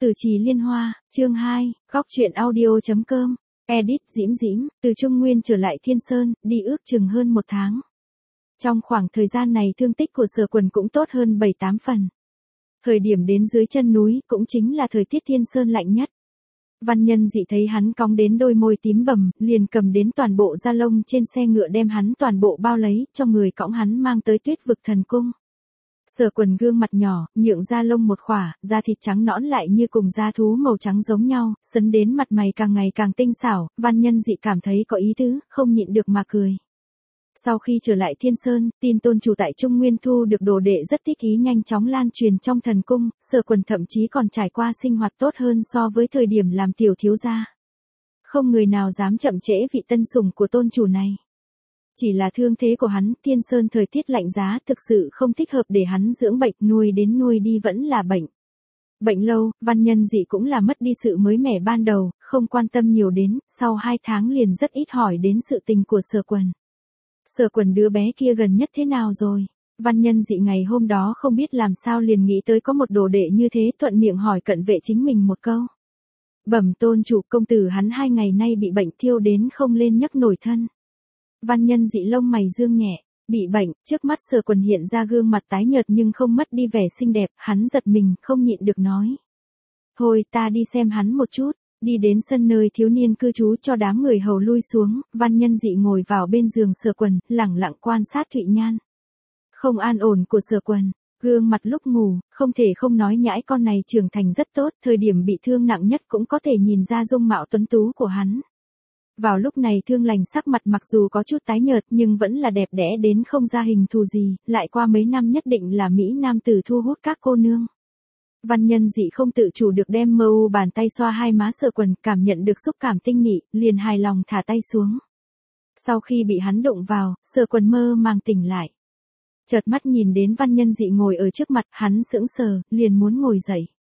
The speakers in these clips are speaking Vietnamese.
Từ Trì Liên Hoa, chương 2, góc truyện audio.com, edit Diễm Diễm, từ Trung Nguyên trở lại Thiên Sơn, đi ước chừng hơn 1 tháng. Trong khoảng thời gian này thương tích của Sở Quần cũng tốt hơn 7-8 phần. Thời điểm đến dưới chân núi cũng chính là thời tiết Thiên Sơn lạnh nhất. Văn Nhân Dị thấy hắn cong đến đôi môi tím bầm, liền cầm đến toàn bộ da lông trên xe ngựa đem hắn toàn bộ bao lấy, cho người cõng hắn mang tới Tuyết Vực Thần Cung. Sở Quần gương mặt nhỏ, nhượng da lông một khỏa, da thịt trắng nõn lại như cùng da thú màu trắng giống nhau, sấn đến mặt mày càng ngày càng tinh xảo, Văn Nhân Dị cảm thấy có ý tứ, không nhịn được mà cười. Sau khi trở lại Thiên Sơn, tin tôn chủ tại Trung Nguyên thu được đồ đệ rất thích ý nhanh chóng lan truyền trong thần cung, Sở Quần thậm chí còn trải qua sinh hoạt tốt hơn so với thời điểm làm tiểu thiếu gia. Không người nào dám chậm trễ vị tân sủng của tôn chủ này. Chỉ là thương thế của hắn, Thiên Sơn thời tiết lạnh giá thực sự không thích hợp để hắn dưỡng bệnh, nuôi đến nuôi đi vẫn là bệnh. Bệnh lâu, Văn Nhân Dị cũng là mất đi sự mới mẻ ban đầu, không quan tâm nhiều đến, sau 2 tháng liền rất ít hỏi đến sự tình của Sở Quần. Sở Quần đứa bé kia gần nhất thế nào rồi? Văn Nhân Dị ngày hôm đó không biết làm sao liền nghĩ tới có một đồ đệ như thế, thuận miệng hỏi cận vệ chính mình một câu. Bẩm tôn chủ, công tử hắn 2 ngày nay bị bệnh thiêu đến không lên nhấc nổi thân. Văn Nhân Dị lông mày dương nhẹ, bị bệnh, trước mắt Sở Quần hiện ra gương mặt tái nhợt nhưng không mất đi vẻ xinh đẹp, hắn giật mình, không nhịn được nói. Thôi ta đi xem hắn một chút, đi đến sân nơi thiếu niên cư trú cho đám người hầu lui xuống, Văn Nhân Dị ngồi vào bên giường Sở Quần, lẳng lặng quan sát Thụy Nhan. Không an ổn của Sở Quần, gương mặt lúc ngủ, không thể không nói nhãi con này trưởng thành rất tốt, thời điểm bị thương nặng nhất cũng có thể nhìn ra dung mạo tuấn tú của hắn. Vào lúc này Thương Lành sắc mặt mặc dù có chút tái nhợt nhưng vẫn là đẹp đẽ đến không ra hình thù gì, lại qua mấy năm nhất định là mỹ nam tử thu hút các cô nương. Văn Nhân Dị không tự chủ được đem bàn tay xoa hai má Sở Quần, cảm nhận được xúc cảm tinh nị, liền hài lòng thả tay xuống. Sau khi bị hắn đụng vào, Sở Quần mơ màng tỉnh lại. Chợt mắt nhìn đến Văn Nhân Dị ngồi ở trước mặt, hắn sững sờ, liền muốn ngồi dậy.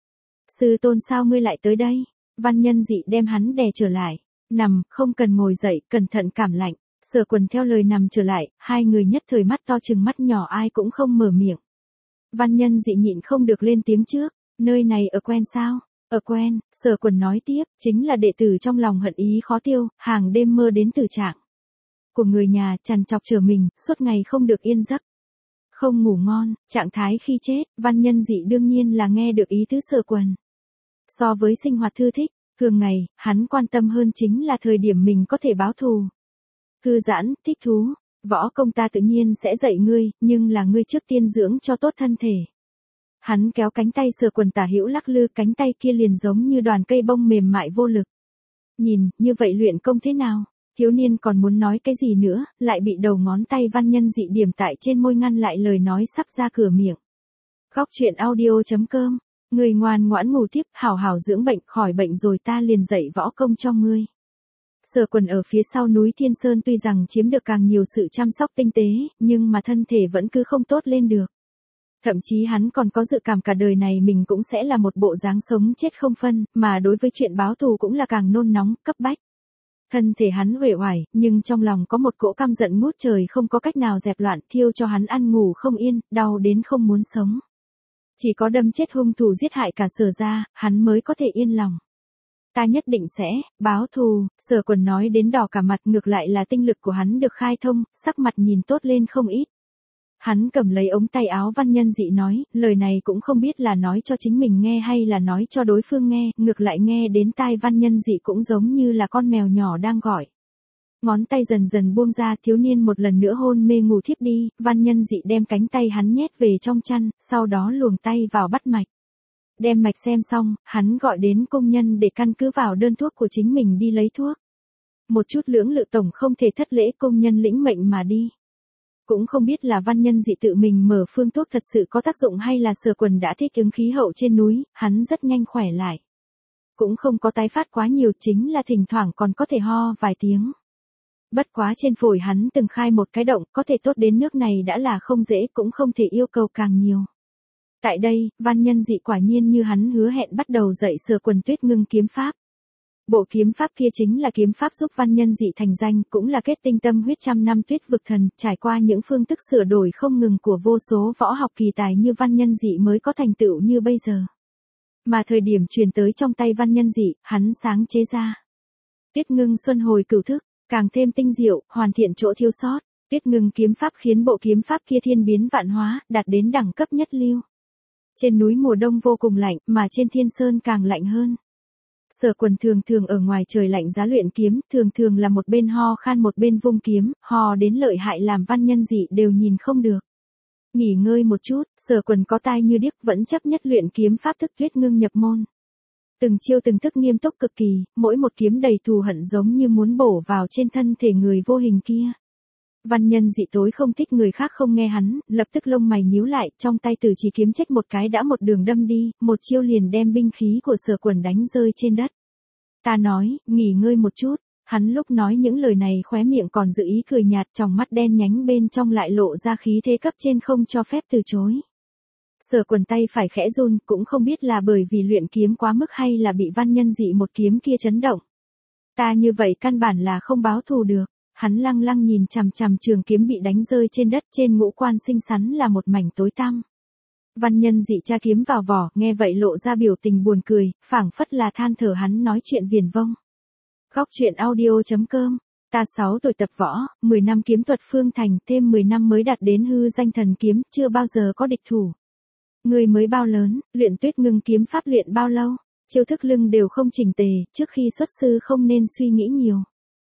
Sư tôn sao ngươi lại tới đây? Văn Nhân Dị đem hắn đè trở lại. Nằm, không cần ngồi dậy, cẩn thận cảm lạnh. Sở Quần theo lời nằm trở lại, hai người nhất thời mắt to chừng mắt nhỏ ai cũng không mở miệng. Văn Nhân Dị nhịn không được lên tiếng trước, nơi này ở quen sao? Ở quen, Sở Quần nói tiếp, chính là đệ tử trong lòng hận ý khó tiêu, hàng đêm mơ đến tử trạng của người nhà, trằn trọc trở mình, suốt ngày không được yên giấc. Không ngủ ngon, trạng thái khi chết, Văn Nhân Dị đương nhiên là nghe được ý tứ Sở Quần. So với sinh hoạt thư thích, thường ngày, hắn quan tâm hơn chính là thời điểm mình có thể báo thù. Thư giãn, thích thú, võ công ta tự nhiên sẽ dạy ngươi, nhưng là ngươi trước tiên dưỡng cho tốt thân thể. Hắn kéo cánh tay Sở Quần tả hữu lắc lư, cánh tay kia liền giống như đoàn cây bông mềm mại vô lực. Nhìn, như vậy luyện công thế nào? Thiếu niên còn muốn nói cái gì nữa, lại bị đầu ngón tay Văn Nhân Dị điểm tại trên môi ngăn lại lời nói sắp ra cửa miệng. Góc truyện audio.com, người ngoan ngoãn ngủ tiếp, hảo hảo dưỡng bệnh, khỏi bệnh rồi ta liền dạy võ công cho ngươi. Sở Quần ở phía sau núi Thiên Sơn tuy rằng chiếm được càng nhiều sự chăm sóc tinh tế, nhưng mà thân thể vẫn cứ không tốt lên được. Thậm chí hắn còn có dự cảm cả đời này mình cũng sẽ là một bộ dáng sống chết không phân, mà đối với chuyện báo thù cũng là càng nôn nóng, cấp bách. Thân thể hắn uể oải, nhưng trong lòng có một cỗ căm giận ngút trời không có cách nào dẹp loạn, thiêu cho hắn ăn ngủ không yên, đau đến không muốn sống. Chỉ có đâm chết hung thủ giết hại cả Sở gia, hắn mới có thể yên lòng. Ta nhất định sẽ báo thù, Sở Quần nói đến đỏ cả mặt, ngược lại là tinh lực của hắn được khai thông, sắc mặt nhìn tốt lên không ít. Hắn cầm lấy ống tay áo Văn Nhân Dị nói, lời này cũng không biết là nói cho chính mình nghe hay là nói cho đối phương nghe, ngược lại nghe đến tai Văn Nhân Dị cũng giống như là con mèo nhỏ đang gọi. Ngón tay dần dần buông ra, thiếu niên một lần nữa hôn mê ngủ thiếp đi, Văn Nhân Dị đem cánh tay hắn nhét về trong chăn, sau đó luồng tay vào bắt mạch. Đem mạch xem xong, hắn gọi đến công nhân để căn cứ vào đơn thuốc của chính mình đi lấy thuốc. Một chút lưỡng lự tổng không thể thất lễ, công nhân lĩnh mệnh mà đi. Cũng không biết là Văn Nhân Dị tự mình mở phương thuốc thật sự có tác dụng hay là Sở Quần đã thích ứng khí hậu trên núi, hắn rất nhanh khỏe lại. Cũng không có tái phát quá nhiều, chính là thỉnh thoảng còn có thể ho vài tiếng. Bất quá trên phổi hắn từng khai một cái động, có thể tốt đến nước này đã là không dễ, cũng không thể yêu cầu càng nhiều. Tại đây, Văn Nhân Dị quả nhiên như hắn hứa hẹn bắt đầu dạy Sở Quần Tuyết Ngưng kiếm pháp. Bộ kiếm pháp kia chính là kiếm pháp giúp Văn Nhân Dị thành danh, cũng là kết tinh tâm huyết trăm năm Tuyết Vực Thần, trải qua những phương thức sửa đổi không ngừng của vô số võ học kỳ tài như Văn Nhân Dị mới có thành tựu như bây giờ. Mà thời điểm truyền tới trong tay Văn Nhân Dị, hắn sáng chế ra. Tuyết Ngưng Xuân Hồi Cửu Thức, càng thêm tinh diệu, hoàn thiện chỗ thiếu sót. Tuyết Ngưng kiếm pháp khiến bộ kiếm pháp kia thiên biến vạn hóa, đạt đến đẳng cấp nhất lưu. Trên núi mùa đông vô cùng lạnh, mà trên Thiên Sơn càng lạnh hơn. Sở Quần thường thường ở ngoài trời lạnh giá luyện kiếm, thường thường là một bên ho khan một bên vung kiếm, ho đến lợi hại làm Văn Nhân Dị đều nhìn không được. Nghỉ ngơi một chút, Sở Quần có tai như điếc vẫn chấp nhất luyện kiếm pháp thức Tuyết Ngưng nhập môn. Từng chiêu từng thức nghiêm túc cực kỳ, mỗi một kiếm đầy thù hận giống như muốn bổ vào trên thân thể người vô hình kia. Văn Nhân Dị tối không thích người khác không nghe hắn, lập tức lông mày nhíu lại, trong tay Tử Chỉ kiếm chếch một cái đã một đường đâm đi, một chiêu liền đem binh khí của Sở Quần đánh rơi trên đất. Ta nói, nghỉ ngơi một chút, hắn lúc nói những lời này khóe miệng còn giữ ý cười nhạt, tròng mắt đen nhánh bên trong lại lộ ra khí thế cấp trên không cho phép từ chối. Sở Quần tay phải khẽ run, cũng không biết là bởi vì luyện kiếm quá mức hay là bị Văn Nhân Dị một kiếm kia chấn động. Ta như vậy căn bản là không báo thù được. Hắn lăng lăng nhìn chằm chằm trường kiếm bị đánh rơi trên đất, trên ngũ quan xinh xắn là một mảnh tối tăm. Văn Nhân Dị tra kiếm vào vỏ, nghe vậy lộ ra biểu tình buồn cười, phảng phất là than thở hắn nói chuyện viển vông. Góc truyện audio.com. Ta 6 tuổi tập võ, 10 năm kiếm thuật phương thành, thêm 10 năm mới đạt đến hư danh thần kiếm, chưa bao giờ có địch thủ. Người mới bao lớn, luyện Tuyết Ngưng kiếm pháp luyện bao lâu? Chiêu thức lưng đều không chỉnh tề, trước khi xuất sư không nên suy nghĩ nhiều.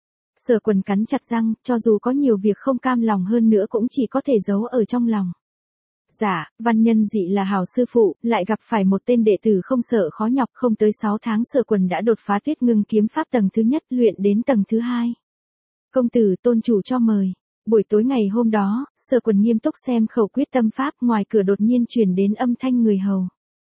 Sở Quần cắn chặt răng, cho dù có nhiều việc không cam lòng hơn nữa cũng chỉ có thể giấu ở trong lòng. Dạ, Văn Nhân Dị là hảo sư phụ, lại gặp phải một tên đệ tử không sợ khó nhọc, không tới 6 tháng Sở Quần đã đột phá Tuyết Ngưng kiếm pháp tầng thứ nhất, luyện đến tầng thứ 2. Công tử tôn chủ cho mời. Buổi tối ngày hôm đó, Sở Quần nghiêm túc xem khẩu quyết tâm pháp, ngoài cửa đột nhiên truyền đến âm thanh người hầu.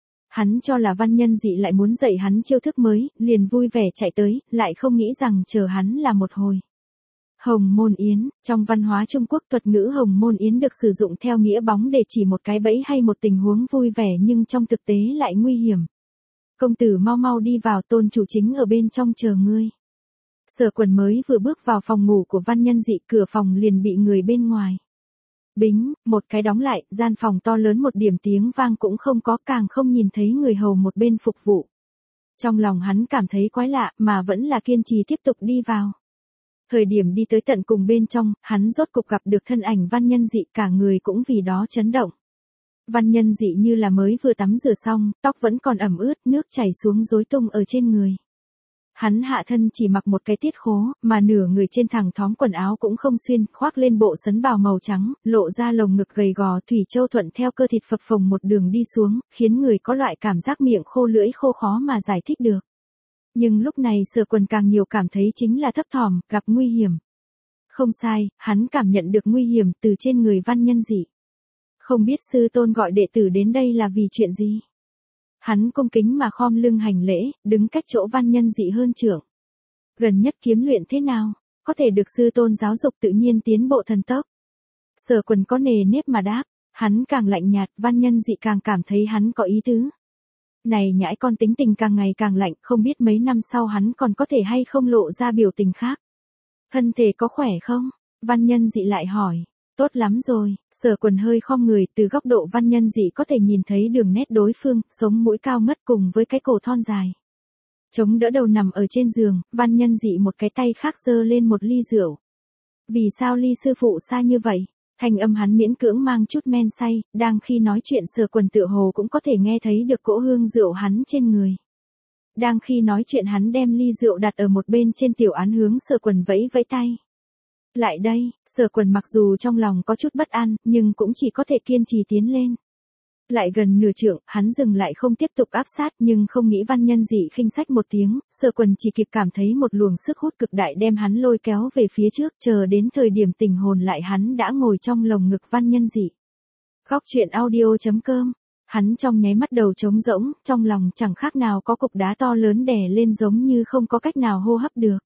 Hắn cho là Văn Nhân Dị lại muốn dạy hắn chiêu thức mới, liền vui vẻ chạy tới, lại không nghĩ rằng chờ hắn là một hồi. Hồng Môn Yến, trong văn hóa Trung Quốc thuật ngữ Hồng Môn Yến được sử dụng theo nghĩa bóng để chỉ một cái bẫy hay một tình huống vui vẻ nhưng trong thực tế lại nguy hiểm. Công tử mau mau đi vào, tôn chủ chính ở bên trong chờ ngươi. Sở Quần mới vừa bước vào phòng ngủ của Văn Nhân Dị, cửa phòng liền bị người bên ngoài. Bính, một cái đóng lại, gian phòng to lớn một điểm tiếng vang cũng không có, càng không nhìn thấy người hầu một bên phục vụ. Trong lòng hắn cảm thấy quái lạ mà vẫn là kiên trì tiếp tục đi vào. Thời điểm đi tới tận cùng bên trong, hắn rốt cục gặp được thân ảnh Văn Nhân Dị, cả người cũng vì đó chấn động. Văn Nhân Dị như là mới vừa tắm rửa xong, tóc vẫn còn ẩm ướt, nước chảy xuống rối tung ở trên người. Hắn hạ thân chỉ mặc một cái tiết khố, mà nửa người trên thẳng thóm quần áo cũng không xuyên, khoác lên bộ sấn bào màu trắng, lộ ra lồng ngực gầy gò, thủy châu thuận theo cơ thịt phập phồng một đường đi xuống, khiến người có loại cảm giác miệng khô lưỡi khô khó mà giải thích được. Nhưng lúc này Sở Quần càng nhiều cảm thấy chính là thấp thỏm, gặp nguy hiểm. Không sai, hắn cảm nhận được nguy hiểm từ trên người Văn Nhân Dị. Không biết sư tôn gọi đệ tử đến đây là vì chuyện gì? Hắn cung kính mà khom lưng hành lễ, đứng cách chỗ Văn Nhân Dị hơn trượng. Gần nhất kiếm luyện thế nào? Có thể được sư tôn giáo dục tự nhiên tiến bộ thần tốc. Sở Quần có nề nếp mà đáp, hắn càng lạnh nhạt, Văn Nhân Dị càng cảm thấy hắn có ý tứ. Này nhãi con tính tình càng ngày càng lạnh, không biết mấy năm sau hắn còn có thể hay không lộ ra biểu tình khác. Thân thể có khỏe không? Văn Nhân Dị lại hỏi. Tốt lắm rồi, Sở Quần hơi khom người, từ góc độ Văn Nhân Dị có thể nhìn thấy đường nét đối phương, sống mũi cao ngất cùng với cái cổ thon dài. Chống đỡ đầu nằm ở trên giường, Văn Nhân Dị một cái tay khác giơ lên một ly rượu. Vì sao ly sư phụ xa như vậy? Thanh âm hắn miễn cưỡng mang chút men say, đang khi nói chuyện Sở Quần tựa hồ cũng có thể nghe thấy được cỗ hương rượu hắn trên người. Đang khi nói chuyện hắn đem ly rượu đặt ở một bên trên tiểu án hướng Sở Quần vẫy vẫy tay. Lại đây, Sở Quần mặc dù trong lòng có chút bất an, nhưng cũng chỉ có thể kiên trì tiến lên. Lại gần nửa trượng, hắn dừng lại không tiếp tục áp sát, nhưng không nghĩ Văn Nhân Dị khinh sách một tiếng, Sở Quần chỉ kịp cảm thấy một luồng sức hút cực đại đem hắn lôi kéo về phía trước, chờ đến thời điểm tỉnh hồn lại hắn đã ngồi trong lồng ngực Văn Nhân Dị. Góc truyện audio.com. Hắn trong nháy mắt đầu trống rỗng, trong lòng chẳng khác nào có cục đá to lớn đè lên giống như không có cách nào hô hấp được.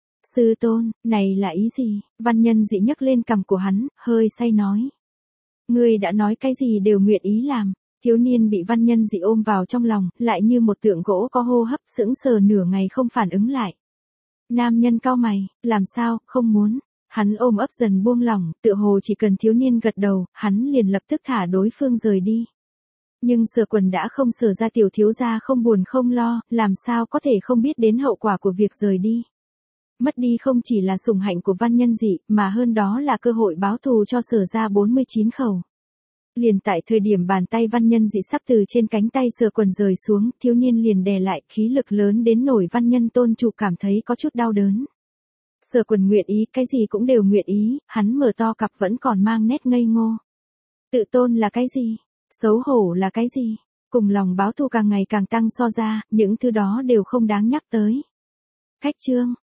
Sư tôn, này là ý gì? Văn Nhân Dị nhấc lên cằm của hắn, hơi say nói. Ngươi đã nói cái gì đều nguyện ý làm. Thiếu niên bị Văn Nhân Dị ôm vào trong lòng, lại như một tượng gỗ có hô hấp, sững sờ nửa ngày không phản ứng lại. Nam nhân cau mày, làm sao, không muốn. Hắn ôm ấp dần buông lỏng, tựa hồ chỉ cần thiếu niên gật đầu, hắn liền lập tức thả đối phương rời đi. Nhưng Sở Quần đã không Sở ra tiểu thiếu gia không buồn không lo, làm sao có thể không biết đến hậu quả của việc rời đi. Mất đi không chỉ là sủng hạnh của Văn Nhân Dị, mà hơn đó là cơ hội báo thù cho Sở ra 49 khẩu. Liền tại thời điểm bàn tay Văn Nhân Dị sắp từ trên cánh tay Sở Quần rời xuống, thiếu niên liền đè lại, khí lực lớn đến nổi Văn Nhân Tôn chủ cảm thấy có chút đau đớn. Sở Quần nguyện ý, cái gì cũng đều nguyện ý, hắn mở to cặp vẫn còn mang nét ngây ngô. Tự tôn là cái gì? Xấu hổ là cái gì? Cùng lòng báo thù càng ngày càng tăng so ra, những thứ đó đều không đáng nhắc tới. Khách chương